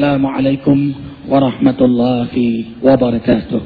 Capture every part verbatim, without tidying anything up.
Assalamualaikum warahmatullahi wabarakatuh.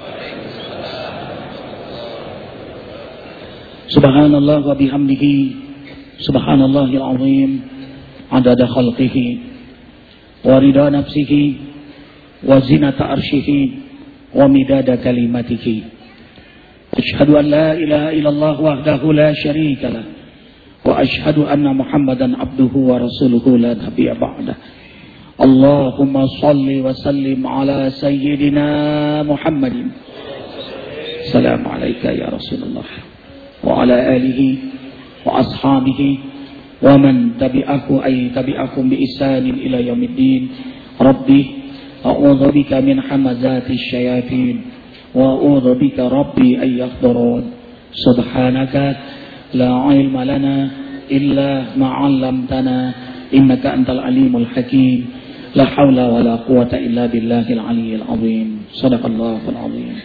Subhanallah wa bihamdihi, subhanallahil azim, adada khalqihi, wa rida nafsihi, wa zinata arshihi, wa midada kalimatihi. Ashhadu an la ilaha illallah wahdahu la syarika lah, wa ashhadu anna Muhammadan abduhu wa rasuluhu la nabiyya ba'dah. Allahumma salli wa sallim ala sayyidina Muhammadin. Assalamualaikum ya Rasulullah wa ala alihi wa ashabihi wa man tabi'ahu ay tabi'akum bi ihsanin ila yaumiddin. Rabbi a'udzu bika min hamazati syayatin wa a'udzu bika rabbi ay yahdurun. Subhanaka la ilma lana illa ma 'allamtana innaka antal alimul hakim. La haula wa la quwata illa billahil aliyyil azim. Shadaqallahul azim.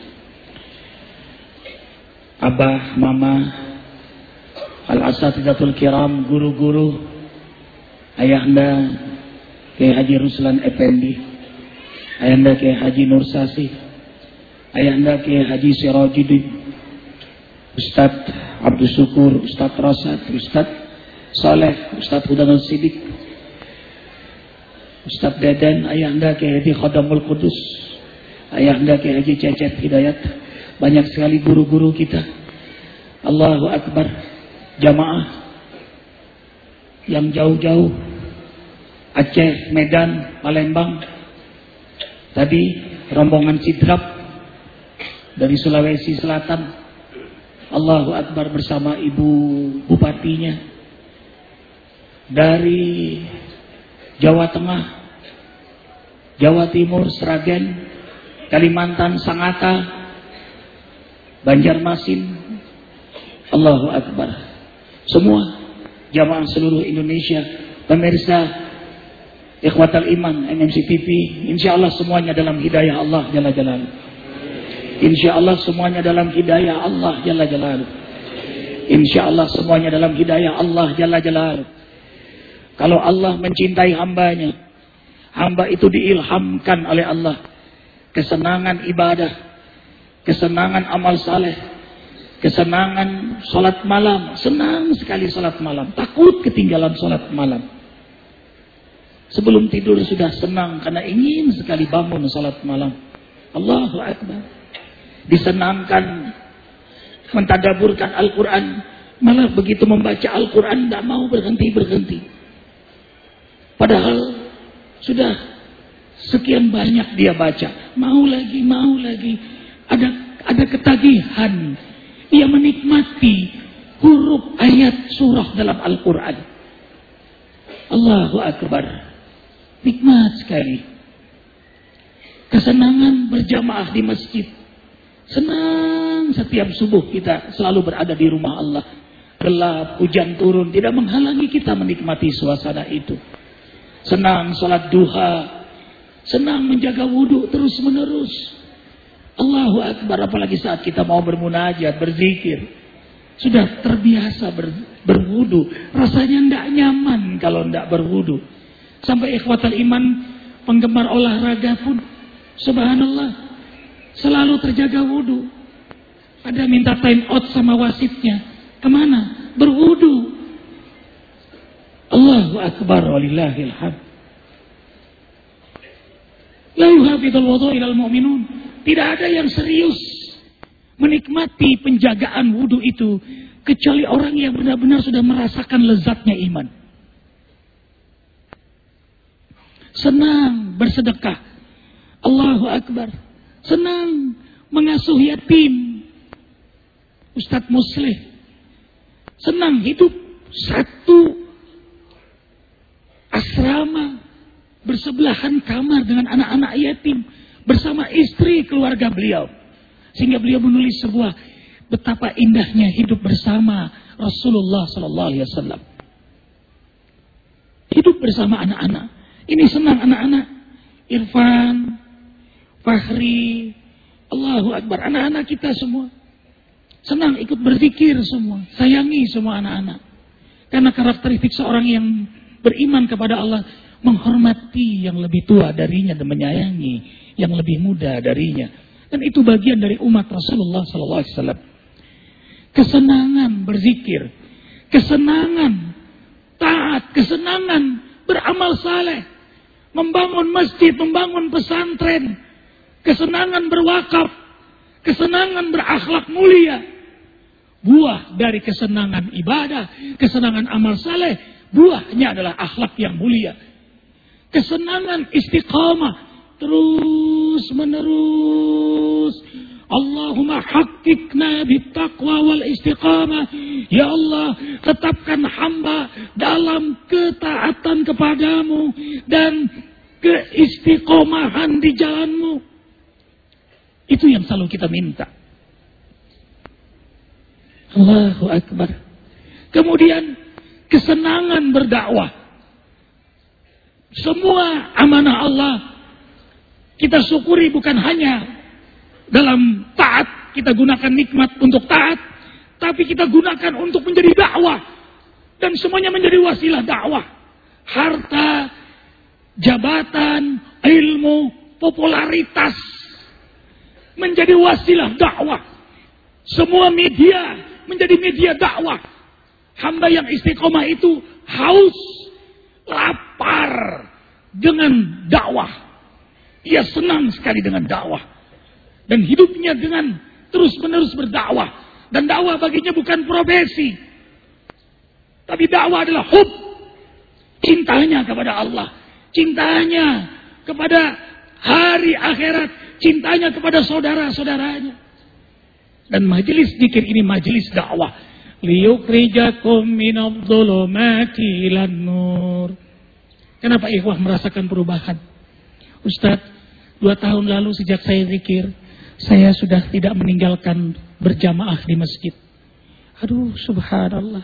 Abah, mama, al-asatidatul kiram, guru-guru, ayahanda Kiai Haji Ruslan Effendi, ayahanda Kiai Haji Nur Sasi, ayahanda Kiai Haji Sirajuddin, Ustaz Abdul Syukur, Ustaz Rasad, Ustaz Saleh, Ustaz Hudanul Sidik, Ustaz Deden, ayahanda Kiai Haji Khadamul Qudus, ayahanda Kiai Haji Cecep Hidayat, banyak sekali guru-guru kita. Allahu Akbar. Jamaah yang jauh-jauh, Aceh, Medan, Palembang, tadi rombongan Sidrap dari Sulawesi Selatan, Allahu Akbar bersama Ibu Bupatinya, dari Jawa Tengah, Jawa Timur, Sragen, Kalimantan, Sangatta, Banjarmasin, Allahu Akbar. Semua jamaah seluruh Indonesia, pemirsa Ikhwatal Iman, M M C T V, insya Allah semuanya dalam hidayah Allah Jalla Jalaluh. Insya Allah semuanya dalam hidayah Allah Jalla Jalaluh. Insya Allah semuanya dalam hidayah Allah Jalla Jalaluh. Kalau Allah mencintai hambanya, hamba itu diilhamkan oleh Allah kesenangan ibadah, kesenangan amal saleh, kesenangan sholat malam. Senang sekali sholat malam, takut ketinggalan sholat malam. Sebelum tidur sudah senang karena ingin sekali bangun sholat malam. Allahu Akbar. Disenangkan mentadaburkan Al-Quran, malah begitu membaca Al-Quran tidak mau berhenti-berhenti. Padahal sudah sekian banyak dia baca, mau lagi, mau lagi. Ada ada ketagihan. Ia menikmati huruf ayat surah dalam Al-Quran. Allahu Akbar. Nikmat sekali. Kesenangan berjamaah di masjid. Senang setiap subuh kita selalu berada di rumah Allah. Gelap, hujan turun, tidak menghalangi kita menikmati suasana itu. Senang sholat duha, senang menjaga wudhu terus menerus. Allahu Akbar. Apalagi saat kita mau bermunajat, berzikir, sudah terbiasa ber, berwudhu. Rasanya tidak nyaman kalau tidak berwudhu. Sampai ikhwatal iman, penggemar olahraga pun, subhanallah, selalu terjaga wudhu. Ada minta time out sama wasitnya, kemana? Berwudhu. Allahu Akbar walillahil hamd. La yuhafidul wudu ilal mu'minun. Tidak ada yang serius menikmati penjagaan wudu itu kecuali orang yang benar-benar sudah merasakan lezatnya iman. Senang bersedekah. Allahu Akbar. Senang mengasuh yatim. Ustadz Muslih. Senang hidup satu asrama bersebelahan kamar dengan anak-anak yatim bersama istri keluarga beliau, sehingga beliau menulis sebuah betapa indahnya hidup bersama Rasulullah Sallallahu Alaihi Wasallam. Hidup bersama anak-anak ini senang. Anak-anak Irfan, Fahri, Allahu Akbar, anak-anak kita semua senang ikut berzikir semua, sayangi semua anak-anak. Karena karakteristik seorang yang beriman kepada Allah, menghormati yang lebih tua darinya dan menyayangi yang lebih muda darinya. Dan itu bagian dari umat Rasulullah sallallahu alaihi wasallam. Kesenangan berzikir, kesenangan taat, kesenangan beramal saleh, membangun masjid, membangun pesantren, kesenangan berwakaf, kesenangan berakhlak mulia. Buah dari kesenangan ibadah, kesenangan amal saleh, buahnya adalah akhlak yang mulia. Kesenangan istiqamah terus menerus. Allahumma haqiqna bittaqwa wal istiqamah. Ya Allah, tetapkan hamba dalam ketaatan kepadamu dan keistiqomahan di jalanmu. Itu yang selalu kita minta. Allahu Akbar. Kemudian kesenangan berdakwah. Semua amanah Allah kita syukuri, bukan hanya dalam taat, kita gunakan nikmat untuk taat, tapi kita gunakan untuk menjadi dakwah. Dan semuanya menjadi wasilah dakwah. Harta, jabatan, ilmu, popularitas menjadi wasilah dakwah. Semua media menjadi media dakwah. Hamba yang istiqomah itu haus, lapar dengan dakwah. Ia senang sekali dengan dakwah. Dan hidupnya dengan terus-menerus berdakwah. Dan dakwah baginya bukan profesi. Tapi dakwah adalah hub. Cintanya kepada Allah. Cintanya kepada hari akhirat. Cintanya kepada saudara-saudaranya. Dan majelis zikir ini majelis dakwah. Liyukhrijakum minadh dhulumati ilan nur. Kenapa ikhwah merasakan perubahan? Ustaz, dua tahun lalu sejak saya zikir, saya sudah tidak meninggalkan berjamaah di masjid. Aduh, subhanallah.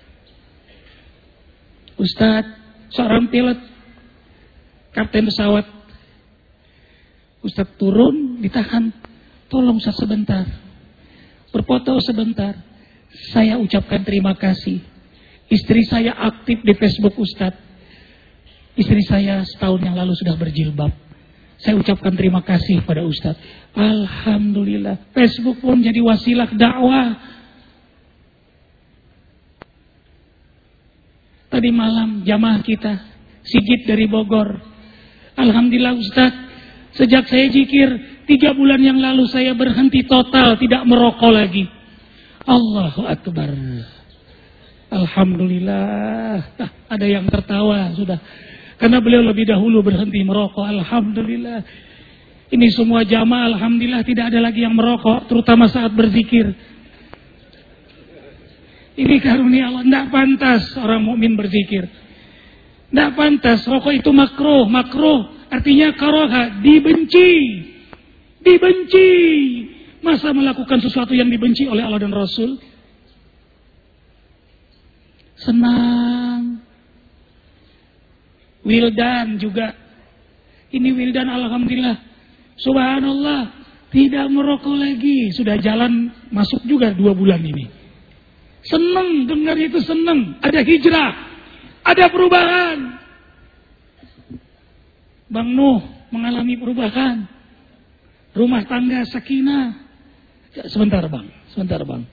Ustaz, seorang pilot, kapten pesawat. Ustaz turun, ditahan. Tolong Ustaz sebentar. Berfoto sebentar. Saya ucapkan terima kasih. Istri saya aktif di Facebook Ustaz. Istri saya setahun yang lalu sudah berjilbab. Saya ucapkan terima kasih pada Ustaz. Alhamdulillah. Facebook pun jadi wasilah dakwah. Tadi malam jamaah kita Sigit dari Bogor. Alhamdulillah Ustaz. Sejak saya zikir tiga bulan yang lalu saya berhenti total, tidak merokok lagi. Allahu Akbar. Alhamdulillah. Nah, ada yang tertawa sudah. Karena beliau lebih dahulu berhenti merokok. Alhamdulillah. Ini semua jamaah alhamdulillah tidak ada lagi yang merokok, terutama saat berzikir. Ini karunia Allah. Tidak pantas orang mukmin berzikir. Tidak pantas. Rokok itu makruh, makruh. Artinya karoha, dibenci. Dibenci. Masa melakukan sesuatu yang dibenci oleh Allah dan Rasul? Senang. Wildan juga. Ini Wildan alhamdulillah. Subhanallah. Tidak merokok lagi. Sudah jalan masuk juga dua bulan ini. Senang dengar itu, senang. Ada hijrah. Ada perubahan. Bang Nuh mengalami perubahan. Rumah tangga sakinah. Sebentar bang, sebentar bang.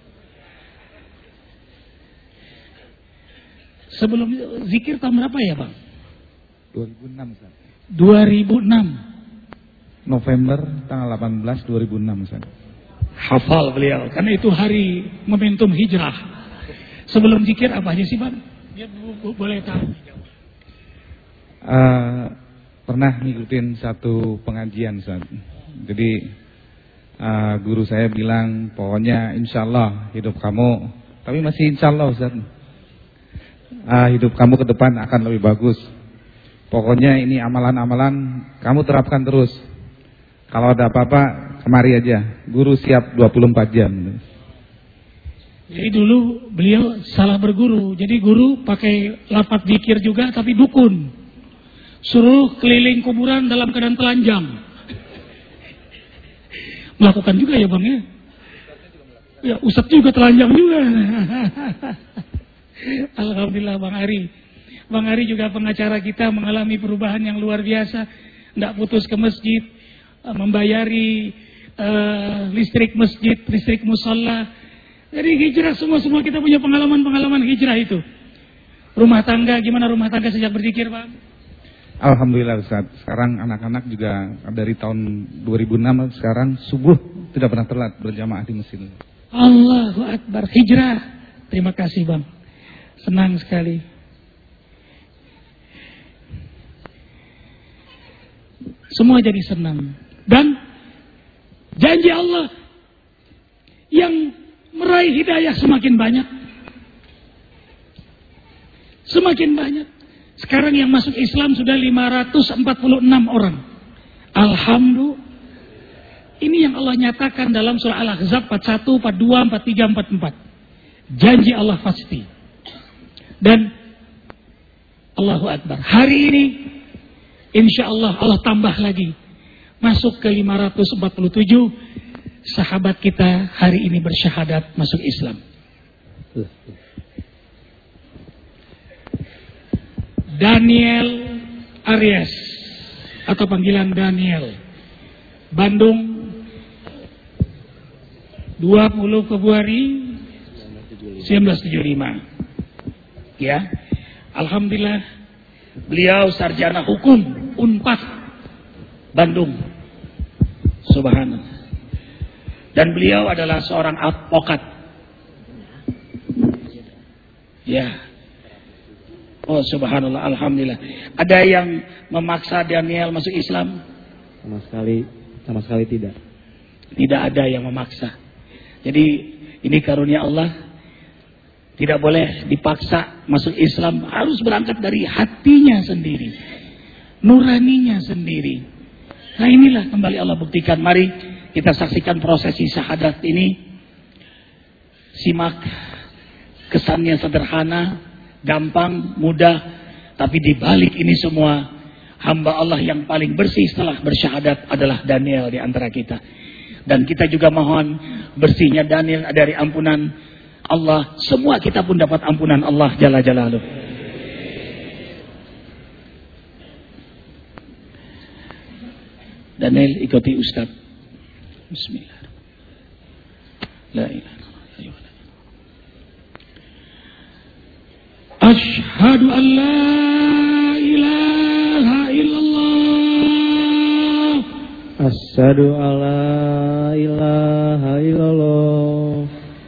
Sebelum zikir tahun berapa ya bang? dua ribu enam. Ustaz. dua ribu enam. November tanggal delapan belas dua ribu enam. Ustaz. Hafal beliau, karena itu hari momentum hijrah. Sebelum zikir apa aja sih bang? Dia boleh tahu. Uh, pernah ngikutin satu pengajian, Ustaz. Jadi uh, guru saya bilang, pokoknya insya Allah hidup kamu, tapi masih insya Allah Ustaz, uh, hidup kamu ke depan akan lebih bagus. Pokoknya ini amalan-amalan kamu terapkan terus. Kalau ada apa-apa kemari aja. Guru siap dua puluh empat jam. Jadi dulu beliau salah berguru. Jadi guru pakai lapat zikir juga tapi dukun. Suruh keliling kuburan dalam keadaan telanjang. Melakukan juga ya bang ya? Ya Ustadz juga telanjang juga. Alhamdulillah Bang Ari. Bang Ari juga pengacara kita mengalami perubahan yang luar biasa. Tidak putus ke masjid, membayari uh, listrik masjid, listrik musola. Jadi hijrah semua-semua kita punya pengalaman-pengalaman hijrah itu. Rumah tangga, gimana rumah tangga sejak berzikir, Bang? Alhamdulillah Ustaz. Sekarang anak-anak juga dari tahun dua ribu enam sekarang subuh tidak pernah telat berjamaah di masjid. Allahu Akbar. Hijrah. Terima kasih, Bang. Senang sekali. Semua jadi senang. Dan janji Allah yang meraih hidayah semakin banyak. Semakin banyak. Sekarang yang masuk Islam sudah lima ratus empat puluh enam orang. Alhamdulillah. Ini yang Allah nyatakan dalam surah Al-Ahzab empat puluh satu, empat puluh dua, empat puluh tiga, empat puluh empat. Janji Allah pasti. Dan Allahu Akbar. Hari ini insya Allah Allah tambah lagi. Masuk ke lima ratus empat puluh tujuh sahabat kita hari ini bersyahadat masuk Islam. Daniel Aries atau panggilan Daniel, Bandung, dua puluh Februari seribu sembilan ratus tujuh puluh lima. Ya, alhamdulillah beliau sarjana hukum Unpad Bandung. Subhanallah. Dan beliau adalah seorang advokat. Ya. Oh subhanallah, alhamdulillah. Ada yang memaksa Daniel masuk Islam? Sama sekali, sama sekali tidak. Tidak ada yang memaksa. Jadi ini karunia Allah. Tidak boleh dipaksa masuk Islam. Harus berangkat dari hatinya sendiri, nuraninya sendiri. Nah inilah kembali Allah buktikan. Mari kita saksikan prosesi syahadat ini. Simak. Kesannya sederhana, gampang, mudah, tapi di balik ini semua hamba Allah yang paling bersih setelah bersyahadat adalah Daniel di antara kita. Dan kita juga mohon bersihnya Daniel dari ampunan Allah. Semua kita pun dapat ampunan Allah Jalla Jalaluh. Daniel ikuti Ustaz. Bismillah. La ilaha illallah. Ashhadu an la ilaha illallah. Asyhadu an la ilaha illallah.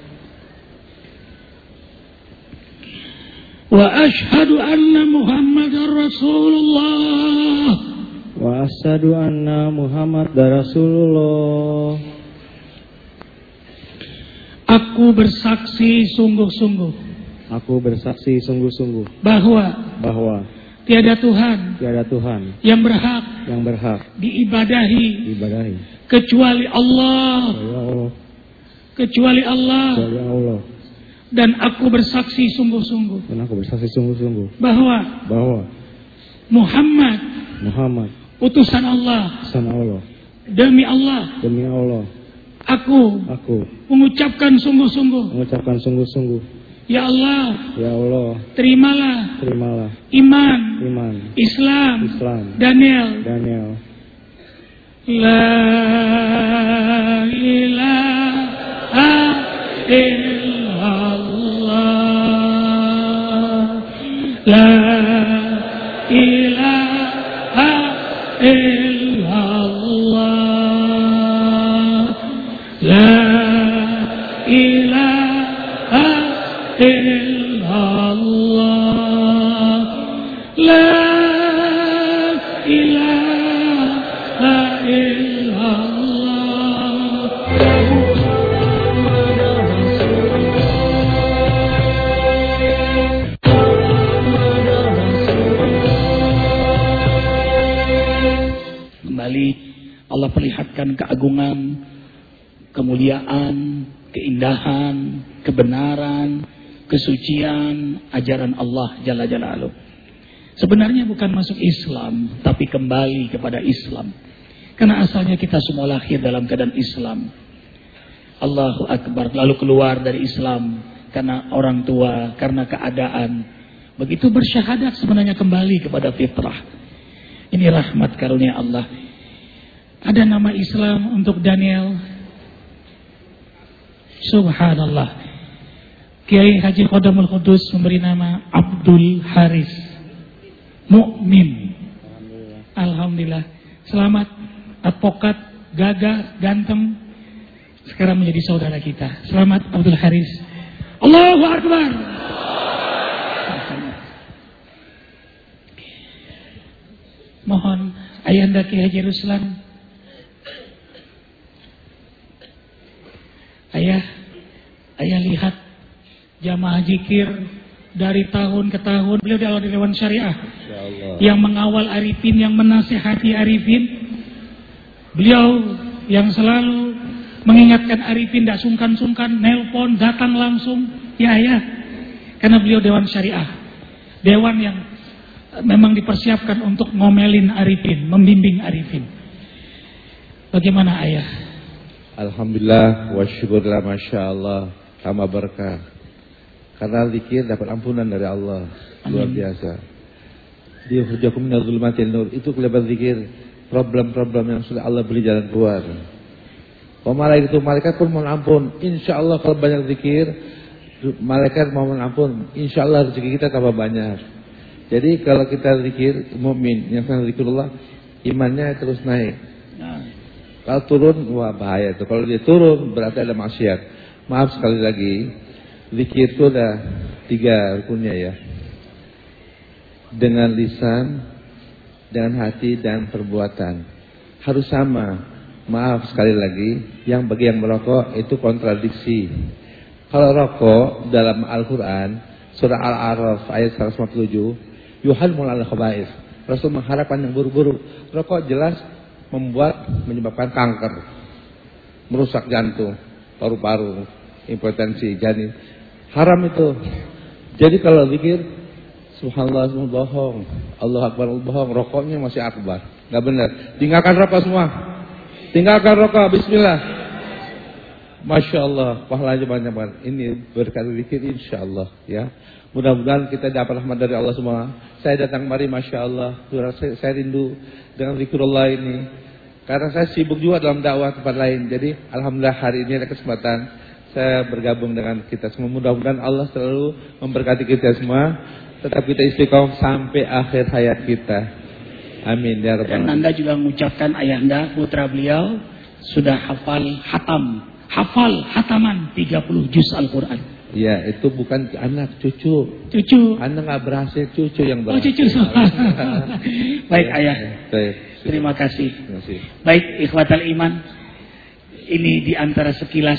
Wa ashhadu anna Muhammadar Rasulullah. Wa asyhadu anna Muhammadar Rasulullah. Aku bersaksi sungguh-sungguh. Aku bersaksi sungguh-sungguh bahwa bahwa tiada Tuhan tiada Tuhan yang berhak yang berhak diibadahi diibadahi kecuali Allah, kecuali Allah, kecuali Allah. kecuali Allah. Dan aku bersaksi sungguh-sungguh Dan aku bersaksi sungguh-sungguh bahwa bahwa Muhammad Muhammad utusan Allah. utusan Allah. Demi Allah, Demi Allah, aku aku mengucapkan sungguh-sungguh, mengucapkan sungguh-sungguh, ya Allah, ya Allah, terimalah terimalah iman, iman, Islam, Islam, Daniel. Daniel. La ilaha illallah. La ilaha illallah. La ilaha illallah. La ilaha illallah. Kembali Allah perlihatkan keagungan, kemuliaan, keindahan, kebenaran, kesucian ajaran Allah Jalla Jalaluh. Sebenarnya bukan masuk Islam, tapi kembali kepada Islam. Karena asalnya kita semua lahir dalam keadaan Islam. Allahu Akbar. Lalu keluar dari Islam karena orang tua, karena keadaan. Begitu bersyahadat sebenarnya kembali kepada fitrah. Ini rahmat karunia Allah. Ada nama Islam untuk Daniel. Subhanallah. Kiai Haji Qodamul Qudus memberi nama Abdul Haris Mukmin. Alhamdulillah. Selamat, advokat, gagah, ganteng, sekarang menjadi saudara kita. Selamat Abdul Haris. Allahu Akbar. Mohon Ayahanda Kiai Haji Ruslan. Ayah, ayah lihat jamaah zikir dari tahun ke tahun. Beliau di awal Dewan Syariah yang mengawal arifin, yang menasihati arifin. Beliau yang selalu mengingatkan arifin, tidak sungkan-sungkan, nelpon, datang langsung. Ya ayah, karena beliau Dewan Syariah, dewan yang memang dipersiapkan untuk ngomelin arifin, membimbing arifin. Bagaimana ayah? Alhamdulillah wa syukurlah, masya Allah, tambah berkah. Karena zikir dapat ampunan dari Allah. Luar Amin. Biasa. Di hujakum minadz zulmatil nur, itu kelebihan zikir. Problem-problem yang sudah Allah beri jalan keluar. Oh, malaikat itu malaikat pun mohon ampun. Insya Allah kalau banyak zikir, malaikat mohon ampun. Insya Allah rezeki kita tambah banyak. Jadi kalau kita zikir, mukmin yang sangat zikrullah, imannya terus naik. Kalau turun, wah bahaya itu. Kalau dia turun, berarti ada maksiat. Maaf sekali lagi, zikir itu ada tiga rukunnya ya. Dengan lisan, dengan hati, dan perbuatan. Harus sama. Maaf sekali lagi, yang bagi yang merokok itu kontradiksi. Kalau rokok dalam Al-Quran, surah Al-A'raf ayat seratus lima puluh tujuh, yuhalmul al-khaba'is. Rasul mengharapkan yang buruk-buruk. Rokok jelas membuat, menyebabkan kanker, merusak jantung, paru-paru, impotensi, janin. Haram itu. Jadi kalau zikir, subhanallah, semua bohong, Allah Akbar, bohong, rokoknya masih akbar, nggak benar. Tinggalkan rokok semua, tinggalkan rokok, bismillah. Masya Allah, pahalanya banyak banget. Ini berkat zikir, insya Allah ya. Mudah-mudahan kita dapat rahmat dari Allah semua. Saya datang kemari, masya Allah, saya, saya rindu dengan zikrullah ini. Karena saya sibuk juga dalam dakwah tempat lain. Jadi alhamdulillah hari ini ada kesempatan saya bergabung dengan kita semua. Mudah-mudahan Allah selalu memberkati kita semua. Tetap kita istiqomah sampai akhir hayat kita. Amin ya rabbal alamin. Dan Anda juga mengucapkan ayahanda putra beliau sudah hafal hatam, hafal hataman tiga puluh juz Al-Quran. Ya, itu bukan anak, cucu. Cucu. Anak nggak berhasil, cucu yang berhasil. Oh, cucu. Baik ayah. Baik. Terima kasih. Terima kasih. Baik ikhwatal iman, ini di antara sekilas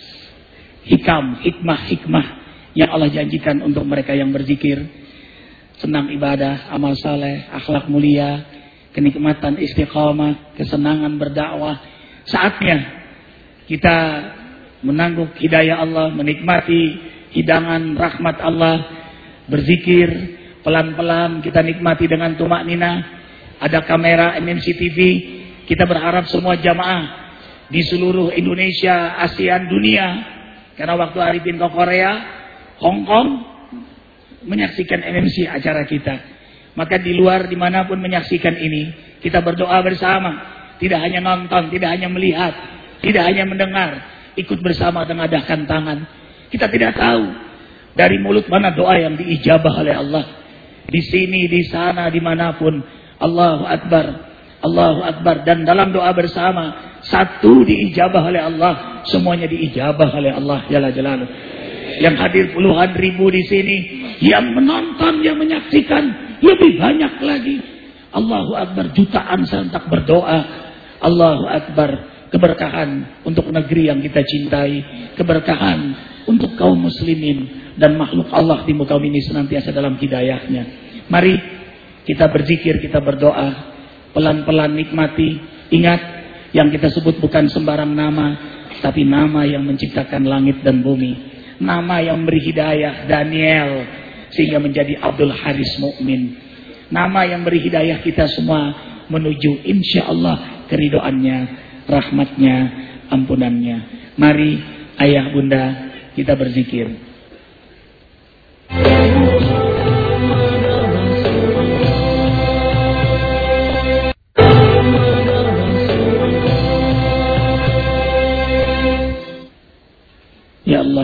hikam, hikmah-hikmah yang Allah janjikan untuk mereka yang berzikir, senang ibadah, amal saleh, akhlak mulia, kenikmatan istiqamah, kesenangan berdakwah. Saatnya kita menangguk hidayah Allah, menikmati hidangan rahmat Allah, berzikir pelan-pelan, kita nikmati dengan tumak nina. Ada kamera M M C T V, kita berharap semua jamaah di seluruh Indonesia, ASEAN, dunia, karena waktu Arifin ke Korea, Hong Kong, menyaksikan M M C acara kita. Maka di luar dimanapun menyaksikan ini, kita berdoa bersama, tidak hanya nonton, tidak hanya melihat, tidak hanya mendengar, ikut bersama dan adahkan tangan. Kita tidak tahu dari mulut mana doa yang diijabah oleh Allah. Di sini, di sana, dimanapun. Allahu Akbar, Allahu Akbar. Dan dalam doa bersama, satu diijabah oleh Allah, semuanya diijabah oleh Allah Jalla Jalaluh. Yang hadir puluhan ribu di sini, yang menonton, yang menyaksikan lebih banyak lagi. Allahu Akbar, jutaan serentak berdoa. Allahu Akbar, keberkahan untuk negeri yang kita cintai, keberkahan untuk kaum muslimin dan makhluk Allah di muka ini senantiasa dalam hidayahnya. Mari kita berzikir, kita berdoa, pelan-pelan nikmati. Ingat, yang kita sebut bukan sembarang nama, tapi nama yang menciptakan langit dan bumi. Nama yang memberi hidayah, Daniel, sehingga menjadi Abdul Haris Mukmin. Nama yang beri hidayah kita semua menuju insya Allah keridoannya, rahmatnya, ampunannya. Mari ayah bunda kita berzikir.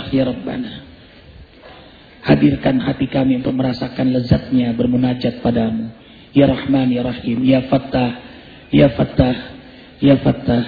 ya Rabbana, hadirkan hati kami untuk merasakan lezatnya bermunajat padamu. Ya Rahman, ya Rahim, ya Fattah, ya Fattah, ya Fattah.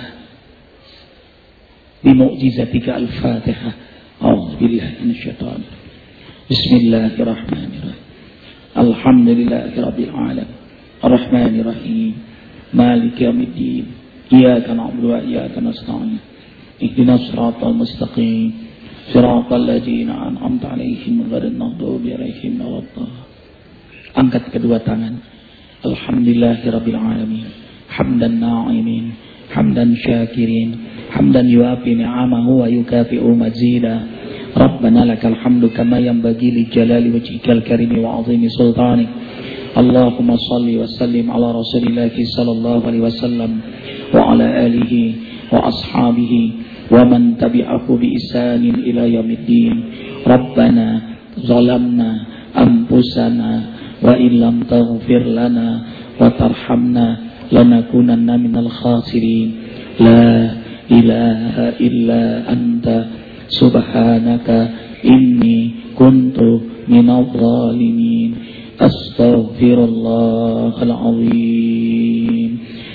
Bimu'jizatika al-Fatihah. A'udzubillahi minasyaitonir rajim. Bismillahirrahmanirrahim. Alhamdulillahirabbil alamin. Arrahmanir rahim. Maliki yaumiddin. Iyyaka na'budu wa iyyaka nasta'in. Ihdinas siratal mustaqim. Siratal ladzina an'amta 'alaihim ghairil maghdubi 'alaihim waladdallin. Angkat kedua tangan. Alhamdulillahirabbil alamin. Hamdan na'imin, hamdan syakirin, hamdan yuafi ni'amahu wa yukafi'u mazida. Rabbana lakal hamdu kama yanbaghi li jalali wajhikal karimi wa 'azimi sultanik. Allahumma salli wa sallim ala Rasulillah sallallahu alaihi wasallam wa ala alihi wa ashabihi wa man tabi'ahu bi ihsanin ila yaumiddin. Rabbana zalamna anfusana wa illam taghfir lana wa tarhamna lanakunanna minal khasirin. La ilaha illa anta subhanaka inni kuntu minadh dhalimin. Astaghfirullahal azim.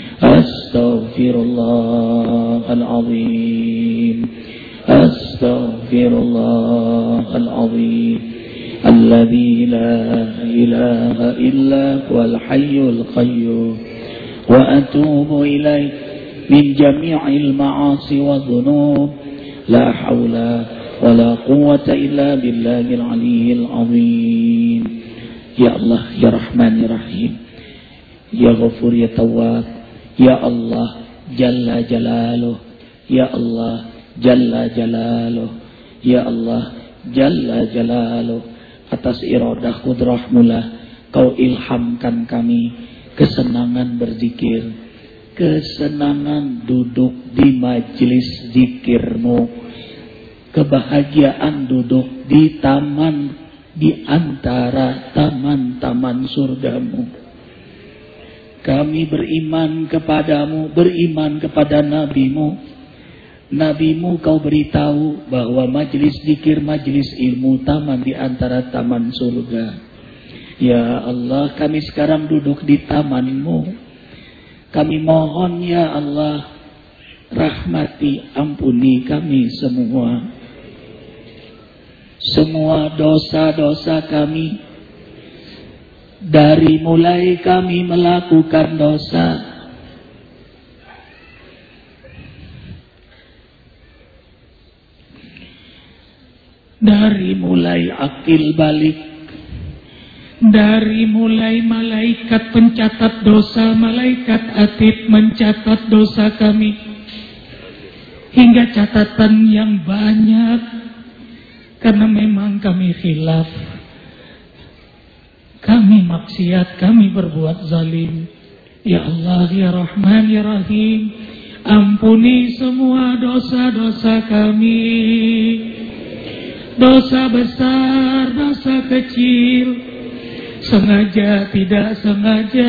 Astaghfirullahal azim. Astaghfirullahal azim. Alladzi la ilaha illa huwal hayyul qayyum. Wa atubu ilaih min jami'il ma'asi wa dhunub. La haula wa la quwwata illa billahil aliyyil azim. Ya Allah, ya Rahman, ya Rahim, ya Ghafur, ya Tawwab, ya Allah Jalla Jalaluh, ya Allah Jalla Jalaluh, ya Allah Jalla Jalaluh. Atas iradah kudrahmulah Kau ilhamkan kami kesenangan berzikir, kesenangan duduk di majlis zikirmu, kebahagiaan duduk di taman, di antara taman-taman surgamu. Kami beriman kepadamu, beriman kepada nabimu. Nabimu kau beritahu bahwa majlis zikir, majlis ilmu, taman di antara taman surga. Ya Allah, kami sekarang duduk di tamanmu. Kami mohon ya Allah, rahmati, ampuni kami semua. Semua dosa-dosa kami, dari mulai kami melakukan dosa, dari mulai akil balik, dari mulai malaikat pencatat dosa, malaikat atid mencatat dosa kami, hingga catatan yang banyak. Karena memang kami khilaf, kami maksiat, kami berbuat zalim. Ya Allah, ya Rahman, ya Rahim, ampuni semua dosa-dosa kami. Dosa besar, dosa kecil, sengaja, tidak sengaja,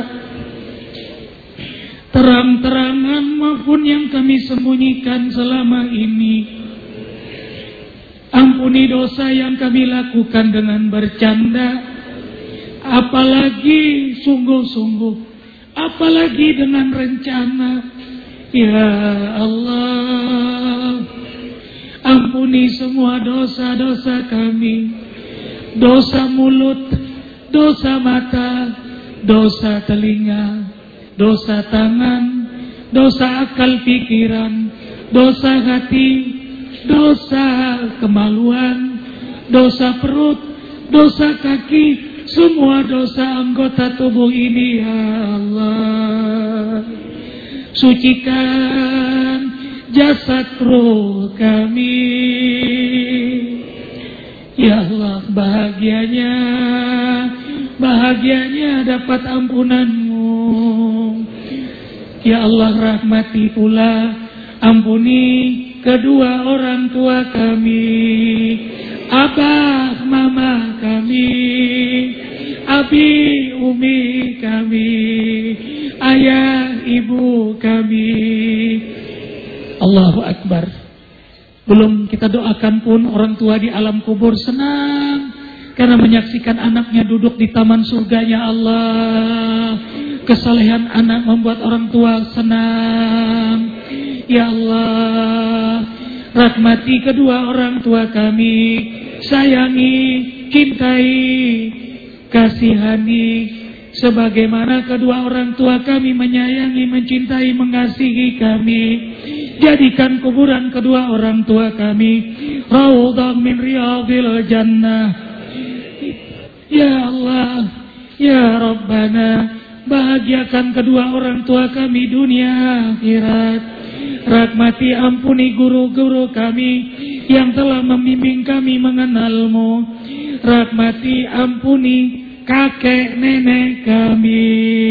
terang-terangan maupun yang kami sembunyikan selama ini. Ampuni dosa yang kami lakukan dengan bercanda, apalagi sungguh-sungguh, apalagi dengan rencana. Ya Allah, ampuni semua dosa-dosa kami. Dosa mulut, dosa mata, dosa telinga, dosa tangan, dosa akal pikiran, dosa hati, dosa kemaluan, dosa perut, dosa kaki, semua dosa anggota tubuh ini ya Allah. Sucikan jasad ruh kami. Ya Allah, bahagianya, bahagianya dapat ampunanmu. Ya Allah, rahmati pula, ampuni kedua orang tua kami, abah mama kami, abi umi kami, ayah ibu kami. Allahu Akbar. Belum kita doakan pun orang tua di alam kubur senang karena menyaksikan anaknya duduk di taman surganya Allah. Kesalehan anak membuat orang tua senang. Ya Allah, rahmati kedua orang tua kami, sayangi, cintai, kasihani sebagaimana kedua orang tua kami menyayangi, mencintai, mengasihi kami. Jadikan kuburan kedua orang tua kami raudhah min riyadhil jannah. Ya Allah, ya Rabbana, bahagiakan kedua orang tua kami dunia akhirat. Rahmati ampuni guru-guru kami yang telah membimbing kami mengenalmu. Rahmati ampuni kakek nenek kami,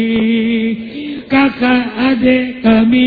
kakak adik kami,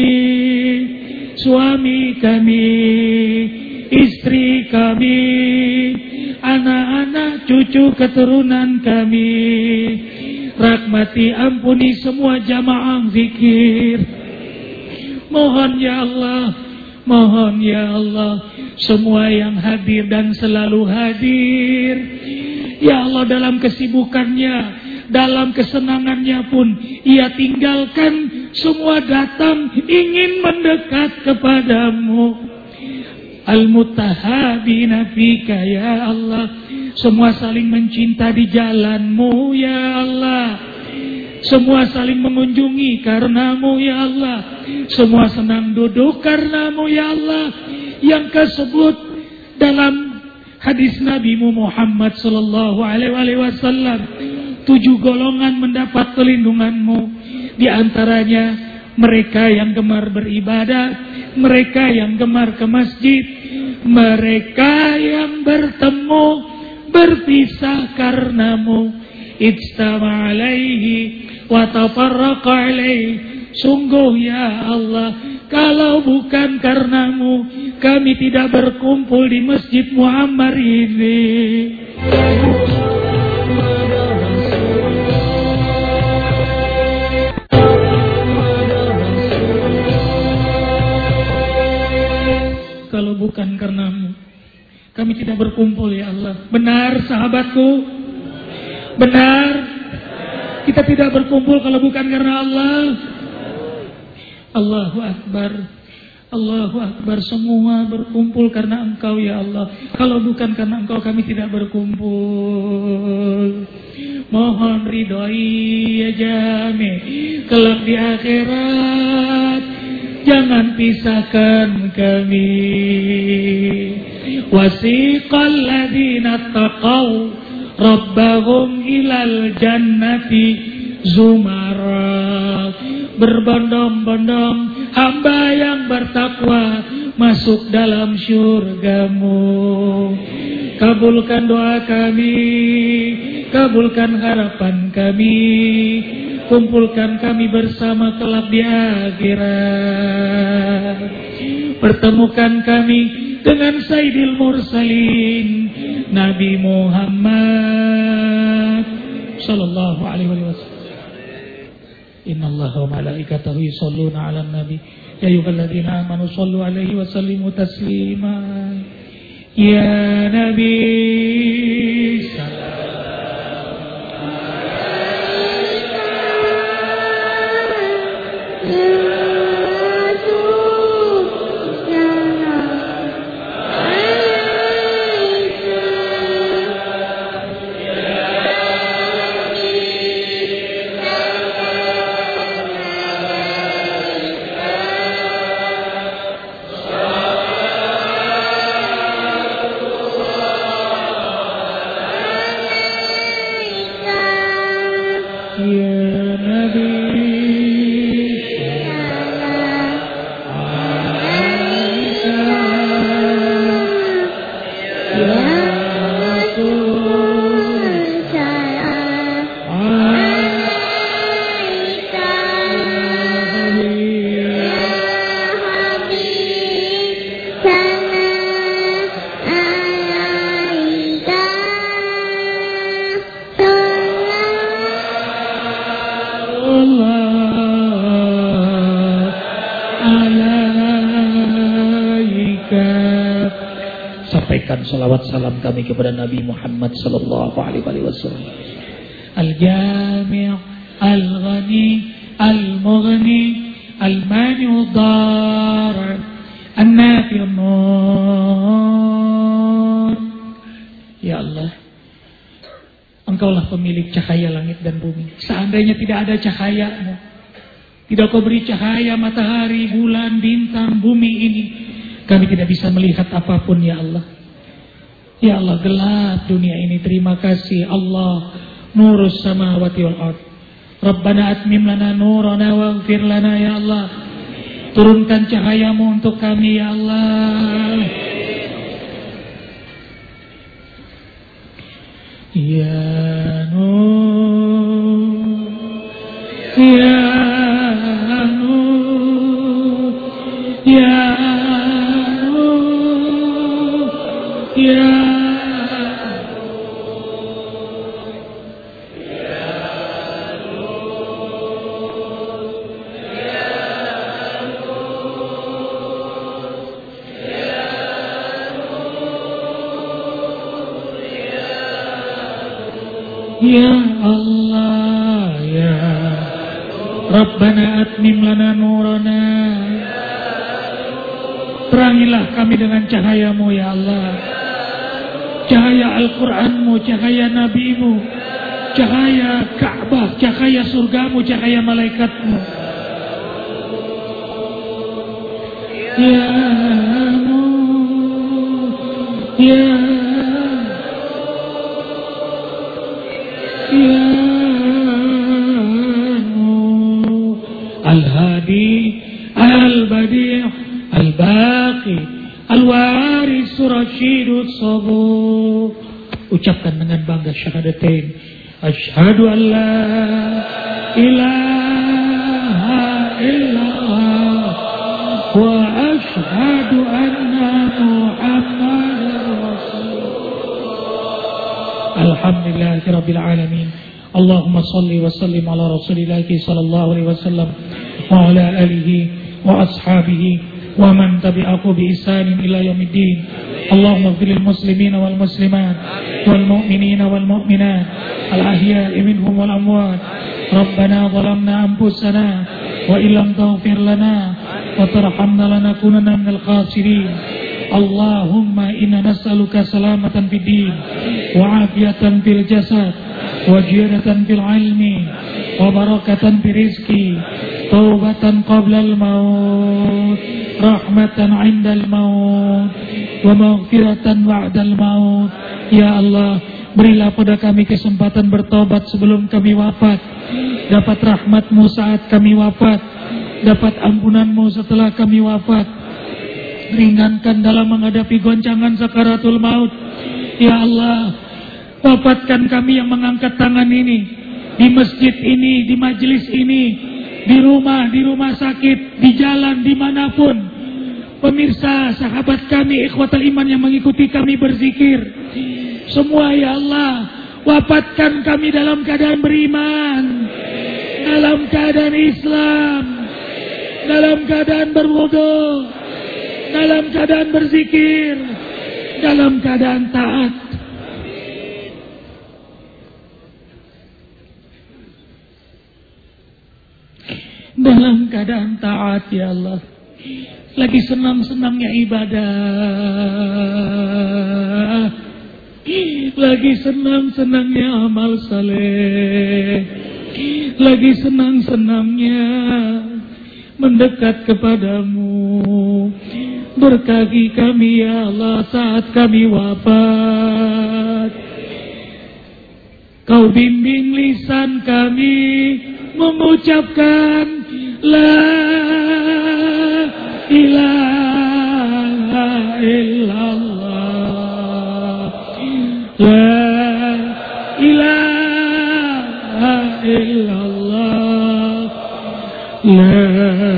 suami kami, istri kami, anak-anak cucu keturunan kami. Rahmati ampuni semua jamaah zikir. Mohon ya Allah, mohon ya Allah, semua yang hadir dan selalu hadir, ya Allah, dalam kesibukannya, dalam kesenangannya pun ia tinggalkan semua, datang ingin mendekat kepadamu. Al-mutahabina fika ya Allah, semua saling mencinta di jalanmu ya Allah. Semua saling mengunjungi karenamu ya Allah. Semua senang duduk karenamu ya Allah. Yang tersebut dalam hadis Nabi Muhammad sallallahu alaihi wasallam, tujuh golongan mendapat perlindunganmu. Di antaranya mereka yang gemar beribadah, mereka yang gemar ke masjid, mereka yang bertemu berpisah karenamu. Ijtama alaihi wa tafarraqa alaihi. Sungguh ya Allah, kalau bukan karenamu kami tidak berkumpul di Masjid Muammar ini. Kalau bukan karenamu kami tidak berkumpul ya Allah. Benar sahabatku? Benar? Kita tidak berkumpul kalau bukan karena Allah. Allahu Akbar, Allahu Akbar. Semua berkumpul karena Engkau ya Allah. Kalau bukan karena Engkau kami tidak berkumpul. Mohon ridhoi ya jami kelak di akhirat, jangan pisahkan kami. Wasiqal ladzina taqaw rabbahum ilal jannati zumara. Berbondong-bondong hamba yang bertakwa masuk dalam syurgamu. Kabulkan doa kami, kabulkan harapan kami, kumpulkan kami bersama kelak di akhirat. Pertemukan kami dengan Sayyidil Mursalin Nabi Muhammad sallallahu alaihi wasallam. Innallaha wa malaikatahu yusholluna 'alan nabi ya ayyuhalladzina amanu shollu 'alaihi wa sallimu taslima. Ya Nabi sampaikan salawat salam kami kepada Nabi Muhammad sallallahu alaihi wasallam. Al-Jami' Al-Ghani Al-Mughni Al-Mani' Ad-Dar An-Nafi' An-Nur. Ya Allah, Engkaulah pemilik cahaya langit dan bumi. Seandainya tidak ada cahaya-Mu, tidak Kau beri cahaya matahari, bulan, bintang, bumi ini, kami tidak bisa melihat apapun ya Allah. Ya Allah, gelap dunia ini. Terima kasih Allah. Nurus samawati wal ard. Rabbana atmim lana nurana waghfir lana ya Allah. Turunkan cahayamu untuk kami ya Allah. Ya Nur, Ya Nur, Ya Nur, Ya Ya Allah, Ya Rabbana atmim lana nurana. Terangilah kami dengan cahayamu ya Allah. Cahaya Al-Quranmu, cahaya Nabimu, cahaya Ka'bah, cahaya surgamu, cahaya malaikatmu. Ya Nur, Ya Ya Nur, Al-Hadi, Al-Badi', Al-Baqi, Al-Waris, Rashidus Sabur. Ucapkan dengan bangga syahadatain. Asyhadu an la ilaha illallah wa asyhadu anna Muhammadar Rasulullah. Alhamdulillahi rabbil alamin. Allahumma salli wa sallim ala rasulillahi sallallahu alaihi wasallam wa ala alihi wa ashabihi wa man tabi'ahu bi ihsanin ila yaumiddin. Allahumma ighfir lil muslimina wal muslimat wal mu'minina wal mu'minat al ahya'i minhum wal amwat. Rabbana zalamna anfusana wa illam taghfir lana wa tarhamna lanakunanna minal khasirin. Allahumma inna nas'aluka salamatan fid din wa afiyatan fil jasad wa ziyadatan fil ilmi wa barakatan fil rizqi, taubatan qabla al maut, rahmatan 'inda al maut, wa maghfiratan ba'da al maut. Ya Allah, berilah pada kami kesempatan bertobat sebelum kami wafat, dapat rahmat-Mu saat kami wafat, dapat ampunan-Mu setelah kami wafat. Ringankan dalam menghadapi goncangan sakaratul maut. Ya Allah, wafatkan kami yang mengangkat tangan ini, di masjid ini, di majelis ini, di rumah, di rumah sakit, di jalan, dimanapun. Pemirsa, sahabat kami, ikhwatul iman yang mengikuti kami berzikir, semua ya Allah, wafatkan kami dalam keadaan beriman, dalam keadaan Islam, dalam keadaan berwudu, dalam keadaan berzikir, dalam keadaan taat. Dalam keadaan taat ya Allah. Lagi senang-senangnya ibadah, lagi senang-senangnya amal saleh, lagi senang-senangnya mendekat kepadamu. Berkahi kami ya Allah saat kami wafat. Kau bimbing lisan kami mengucapkan la ilaha illallah, la ilaha illallah, la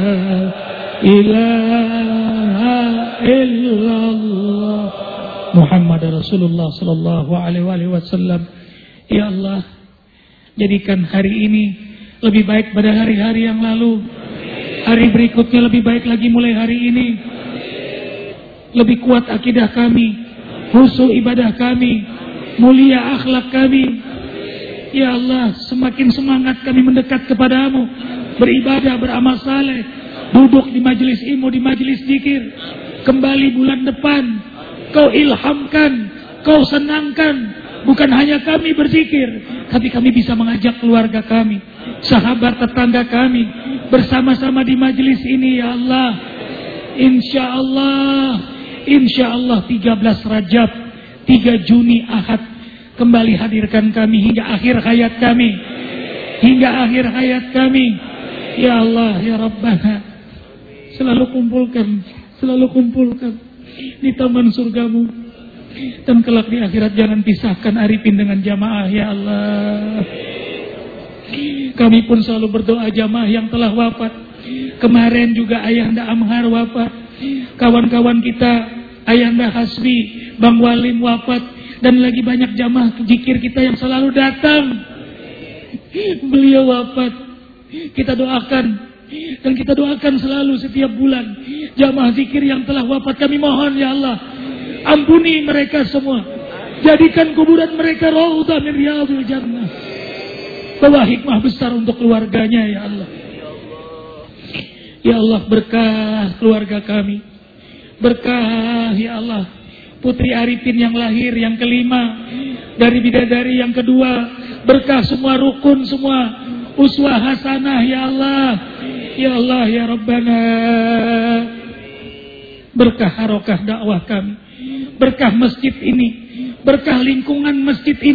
ilaha illallah Muhammad Rasulullah sallallahu alaihi wasallam. Ya Allah, jadikan hari ini lebih baik pada hari-hari yang lalu. Hari berikutnya lebih baik lagi mulai hari ini. Lebih kuat akidah kami, khusyuk ibadah kami, mulia akhlak kami. Ya Allah, semakin semangat kami mendekat kepadamu, beribadah, beramal saleh, duduk di majelis ilmu, di majelis zikir. Kembali bulan depan, Kau ilhamkan, Kau senangkan. Bukan hanya kami berzikir, tapi kami bisa mengajak keluarga kami, sahabat tetangga kami, bersama-sama di majelis ini, ya Allah. Insya Allah, insya Allah tiga belas Rajab, tiga Juni Ahad, kembali hadirkan kami hingga akhir hayat kami, hingga akhir hayat kami. Ya Allah, ya Rabbana, selalu kumpulkan, selalu kumpulkan di taman surgamu. Dan kelak di akhirat jangan pisahkan Arifin dengan jamaah, ya Allah. Kami pun selalu berdoa jamaah yang telah wafat. Kemarin juga Ayahanda Amhar wafat, kawan-kawan kita Ayahanda Hasbi, Bang Walim wafat, dan lagi banyak jamaah zikir kita yang selalu datang. Beliau wafat, kita doakan, dan kita doakan selalu setiap bulan jamaah zikir yang telah wafat. Kami mohon, ya Allah, ampuni mereka semua. Jadikan kuburan mereka raudhah min riyadhil jannah. Bawa hikmah besar untuk keluarganya, ya Allah. Ya Allah, berkah keluarga kami. Berkah, ya Allah, Putri Arifin yang lahir yang kelima dari bidadari yang kedua. Berkah semua rukun, semua uswah hasanah, ya Allah. Ya Allah, ya Rabbana. Berkah harokah dakwah kami, berkah masjid ini, berkah lingkungan masjid ini.